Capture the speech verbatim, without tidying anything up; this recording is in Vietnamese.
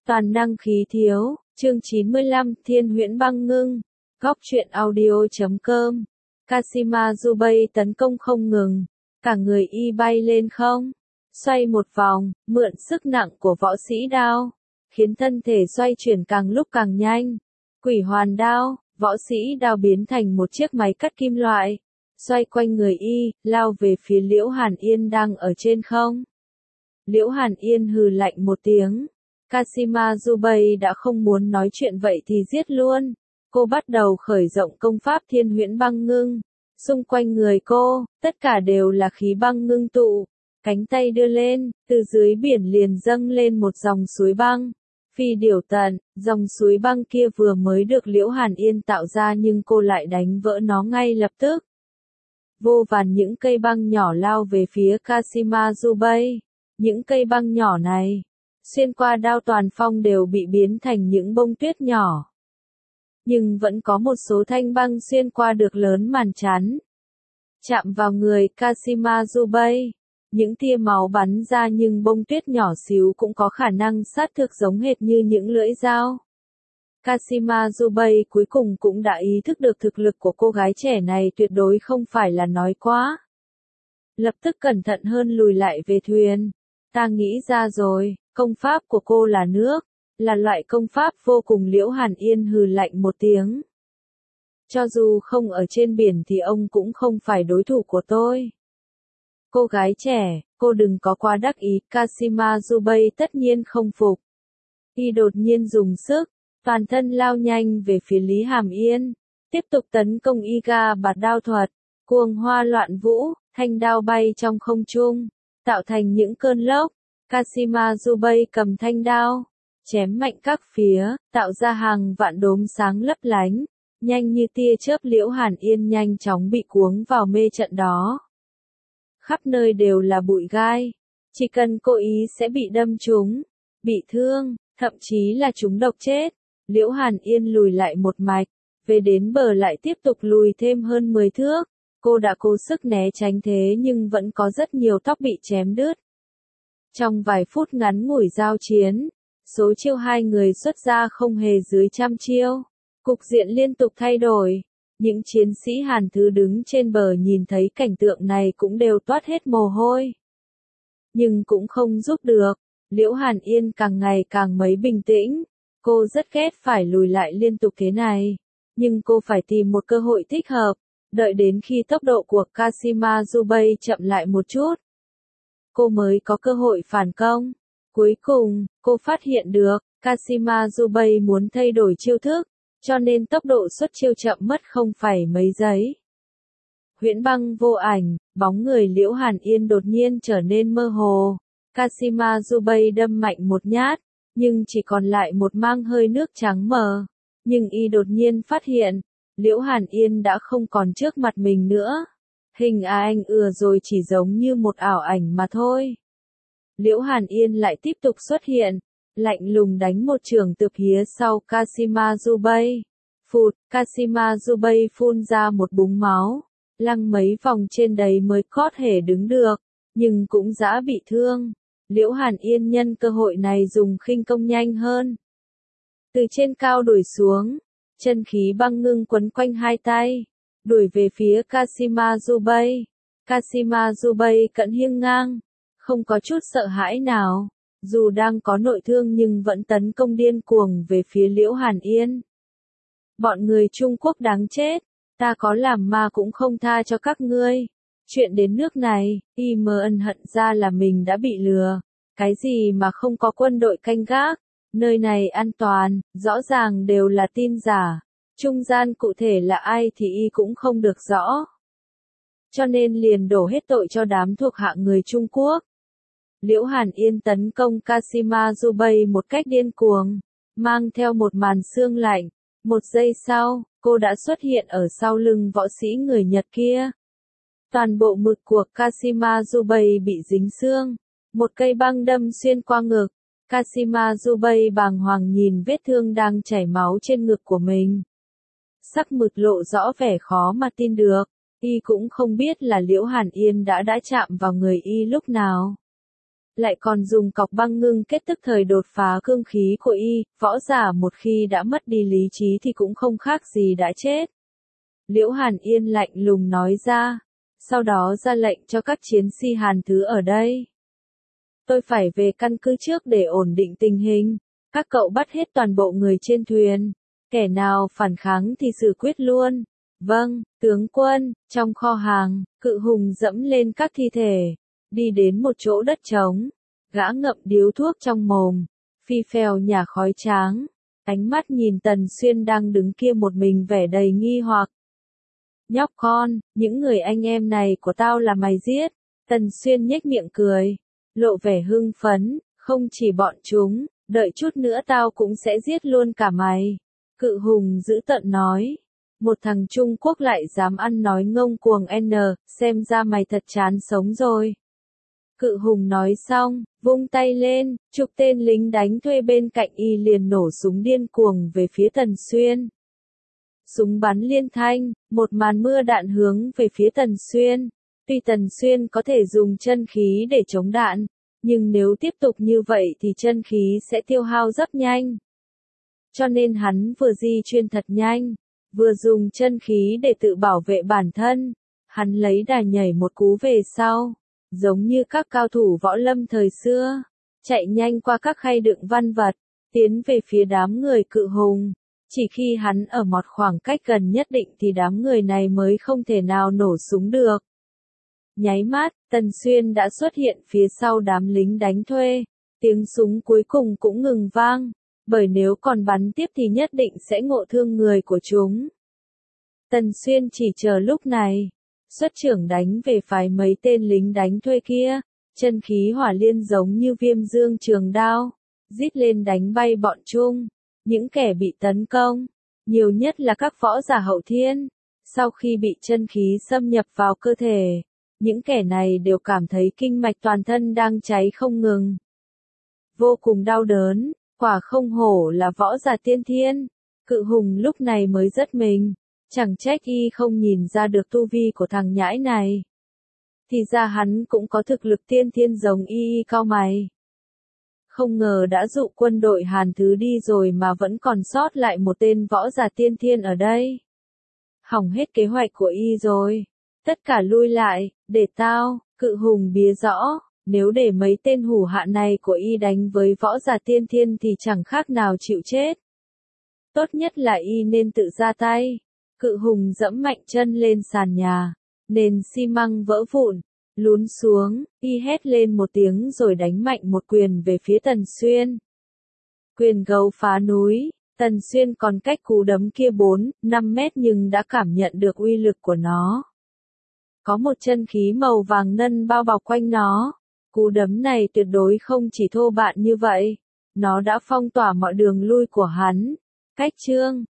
Toàn năng khí thiếu, chương chín mươi lăm, Thiên Huyễn Băng Ngưng, Góc truyện audio chấm com. Kashima Zubei tấn công không ngừng, cả người y bay lên không, xoay một vòng, mượn sức nặng của võ sĩ đao, khiến thân thể xoay chuyển càng lúc càng nhanh. Quỷ hoàn đao, võ sĩ đao biến thành một chiếc máy cắt kim loại, xoay quanh người y, lao về phía Liễu Hàn Yên đang ở trên không. Liễu Hàn Yên hừ lạnh một tiếng. Kashima Zubei đã không muốn nói chuyện vậy thì giết luôn. Cô bắt đầu khởi rộng công pháp Thiên Huyễn Băng Ngưng. Xung quanh người cô, tất cả đều là khí băng ngưng tụ. Cánh tay đưa lên, từ dưới biển liền dâng lên một dòng suối băng. Phi điểu tận, dòng suối băng kia vừa mới được Liễu Hàn Yên tạo ra nhưng cô lại đánh vỡ nó ngay lập tức. Vô vàn những cây băng nhỏ lao về phía Kashima Zubei. Những cây băng nhỏ này, xuyên qua đao toàn phong đều bị biến thành những bông tuyết nhỏ. Nhưng vẫn có một số thanh băng xuyên qua được lớn màn chắn. Chạm vào người Kashima Zubei, những tia máu bắn ra nhưng bông tuyết nhỏ xíu cũng có khả năng sát thực giống hệt như những lưỡi dao. Kashima Zubei cuối cùng cũng đã ý thức được thực lực của cô gái trẻ này tuyệt đối không phải là nói quá. Lập tức cẩn thận hơn lùi lại về thuyền. Ta nghĩ ra rồi, công pháp của cô là nước, là loại công pháp vô cùng. Liễu Hàn Yên hừ lạnh một tiếng. Cho dù không ở trên biển thì ông cũng không phải đối thủ của tôi. Cô gái trẻ, cô đừng có quá đắc ý. Kashima Zubei tất nhiên không phục. Y đột nhiên dùng sức, toàn thân lao nhanh về phía Lý Hàm Yên, tiếp tục tấn công y ga bạt đao thuật, cuồng hoa loạn vũ, thanh đao bay trong không trung, tạo thành những cơn lốc. Kashima Zubei cầm thanh đao, chém mạnh các phía, tạo ra hàng vạn đốm sáng lấp lánh, nhanh như tia chớp. Liễu Hàn Yên nhanh chóng bị cuống vào mê trận đó. Khắp nơi đều là bụi gai, chỉ cần cô ý sẽ bị đâm trúng, bị thương, thậm chí là trúng độc chết. Liễu Hàn Yên lùi lại một mạch, về đến bờ lại tiếp tục lùi thêm hơn mười thước. Cô đã cố sức né tránh thế nhưng vẫn có rất nhiều tóc bị chém đứt. Trong vài phút ngắn ngủi giao chiến, số chiêu hai người xuất ra không hề dưới trăm chiêu. Cục diện liên tục thay đổi. Những chiến sĩ Hàn Thứ đứng trên bờ nhìn thấy cảnh tượng này cũng đều toát hết mồ hôi. Nhưng cũng không giúp được. Liễu Hàn Yên càng ngày càng mấy bình tĩnh. Cô rất ghét phải lùi lại liên tục thế này. Nhưng cô phải tìm một cơ hội thích hợp. Đợi đến khi tốc độ của Kashima Zubei chậm lại một chút, cô mới có cơ hội phản công. Cuối cùng, cô phát hiện được, Kashima Zubei muốn thay đổi chiêu thức, cho nên tốc độ xuất chiêu chậm mất không phải mấy giây. Huyễn băng vô ảnh, bóng người Liễu Hàn Yên đột nhiên trở nên mơ hồ. Kashima Zubei đâm mạnh một nhát, nhưng chỉ còn lại một mang hơi nước trắng mờ. Nhưng y đột nhiên phát hiện, Liễu Hàn Yên đã không còn trước mặt mình nữa. Hình ảnh ừa rồi chỉ giống như một ảo ảnh mà thôi. Liễu Hàn Yên lại tiếp tục xuất hiện, lạnh lùng đánh một chưởng từ phía sau Kashima Zubei. Phụt, Kashima Zubei phun ra một búng máu, lăn mấy vòng trên đấy mới có thể đứng được, nhưng cũng dã bị thương. Liễu Hàn Yên nhân cơ hội này dùng khinh công nhanh hơn. Từ trên cao đuổi xuống, chân khí băng ngưng quấn quanh hai tay, đuổi về phía Kashima Zubei. Kashima Zubei cận hiêng ngang, không có chút sợ hãi nào, dù đang có nội thương nhưng vẫn tấn công điên cuồng về phía Liễu Hàn Yên. Bọn người Trung Quốc đáng chết, ta có làm ma cũng không tha cho các ngươi. Chuyện đến nước này, y mờ ân hận ra là mình đã bị lừa. Cái gì mà không có quân đội canh gác, nơi này an toàn, rõ ràng đều là tin giả. Trung gian cụ thể là ai thì y cũng không được rõ. Cho nên liền đổ hết tội cho đám thuộc hạ người Trung Quốc. Liễu Hàn Yên tấn công Kashima Zubei một cách điên cuồng, mang theo một màn sương lạnh. Một giây sau, cô đã xuất hiện ở sau lưng võ sĩ người Nhật kia. Toàn bộ ngực của Kashima Zubei bị dính xương. Một cây băng đâm xuyên qua ngực. Kashima Zubei bàng hoàng nhìn vết thương đang chảy máu trên ngực của mình. Sắc mặt lộ rõ vẻ khó mà tin được. Y cũng không biết là Liễu Hàn Yên đã đã chạm vào người y lúc nào. lại còn dùng cọc băng ngưng kết tức thời đột phá cương khí của y, võ giả một khi đã mất đi lý trí thì cũng không khác gì đã chết. Liễu Hàn Yên lạnh lùng nói ra, sau đó ra lệnh cho các chiến sĩ Hàn Thứ ở đây. Tôi phải về căn cứ trước để ổn định tình hình, các cậu bắt hết toàn bộ người trên thuyền, kẻ nào phản kháng thì xử quyết luôn. Vâng, tướng quân. Trong kho hàng, Cự Hùng dẫm lên các thi thể, đi đến một chỗ đất trống, gã ngậm điếu thuốc trong mồm, phi phèo nhả khói trắng, ánh mắt nhìn Tần Xuyên đang đứng kia một mình vẻ đầy nghi hoặc. Nhóc con, những người anh em này của tao là mày giết. Tần Xuyên nhếch miệng cười, lộ vẻ hưng phấn, không chỉ bọn chúng, đợi chút nữa tao cũng sẽ giết luôn cả mày. Cự Hùng dữ tợn nói, một thằng Trung Quốc lại dám ăn nói ngông cuồng n, xem ra mày thật chán sống rồi. Cự Hùng nói xong, vung tay lên, chục tên lính đánh thuê bên cạnh y liền nổ súng điên cuồng về phía Tần Xuyên. Súng bắn liên thanh, một màn mưa đạn hướng về phía Tần Xuyên. Tuy Tần Xuyên có thể dùng chân khí để chống đạn, nhưng nếu tiếp tục như vậy thì chân khí sẽ tiêu hao rất nhanh. Cho nên hắn vừa di chuyển thật nhanh, vừa dùng chân khí để tự bảo vệ bản thân. Hắn lấy đà nhảy một cú về sau, giống như các cao thủ võ lâm thời xưa, chạy nhanh qua các khay đựng văn vật, tiến về phía đám người Cự Hùng. Chỉ khi hắn ở một khoảng cách gần nhất định thì đám người này mới không thể nào nổ súng được. Nháy mắt, Tần Xuyên đã xuất hiện phía sau đám lính đánh thuê, tiếng súng cuối cùng cũng ngừng vang, bởi nếu còn bắn tiếp thì nhất định sẽ ngộ thương người của chúng. Tần Xuyên chỉ chờ lúc này, xuất trưởng đánh về phải mấy tên lính đánh thuê kia, chân khí hỏa liên giống như viêm dương trường đao, rít lên đánh bay bọn chúng. Những kẻ bị tấn công, nhiều nhất là các võ giả hậu thiên, sau khi bị chân khí xâm nhập vào cơ thể, những kẻ này đều cảm thấy kinh mạch toàn thân đang cháy không ngừng. Vô cùng đau đớn, quả không hổ là võ giả tiên thiên. Cự Hùng lúc này mới giật mình, chẳng trách y không nhìn ra được tu vi của thằng nhãi này. Thì ra hắn cũng có thực lực tiên thiên giống y, cao mày. Không ngờ đã dụ quân đội Hàn Thứ đi rồi mà vẫn còn sót lại một tên võ giả tiên thiên ở đây. Hỏng hết kế hoạch của y rồi. Tất cả lui lại, để tao. Cự Hùng bía rõ, nếu để mấy tên hủ hạ này của y đánh với võ giả tiên thiên thì chẳng khác nào chịu chết. Tốt nhất là y nên tự ra tay. Cự Hùng dẫm mạnh chân lên sàn nhà, nền xi măng vỡ vụn. Lún xuống, y hét lên một tiếng rồi đánh mạnh một quyền về phía Tần Xuyên. Quyền gấu phá núi, Tần Xuyên còn cách cú đấm kia bốn, năm mét nhưng đã cảm nhận được uy lực của nó. Có một chân khí màu vàng ngân bao bọc quanh nó. Cú đấm này tuyệt đối không chỉ thô bạo như vậy, nó đã phong tỏa mọi đường lui của hắn. Cách chương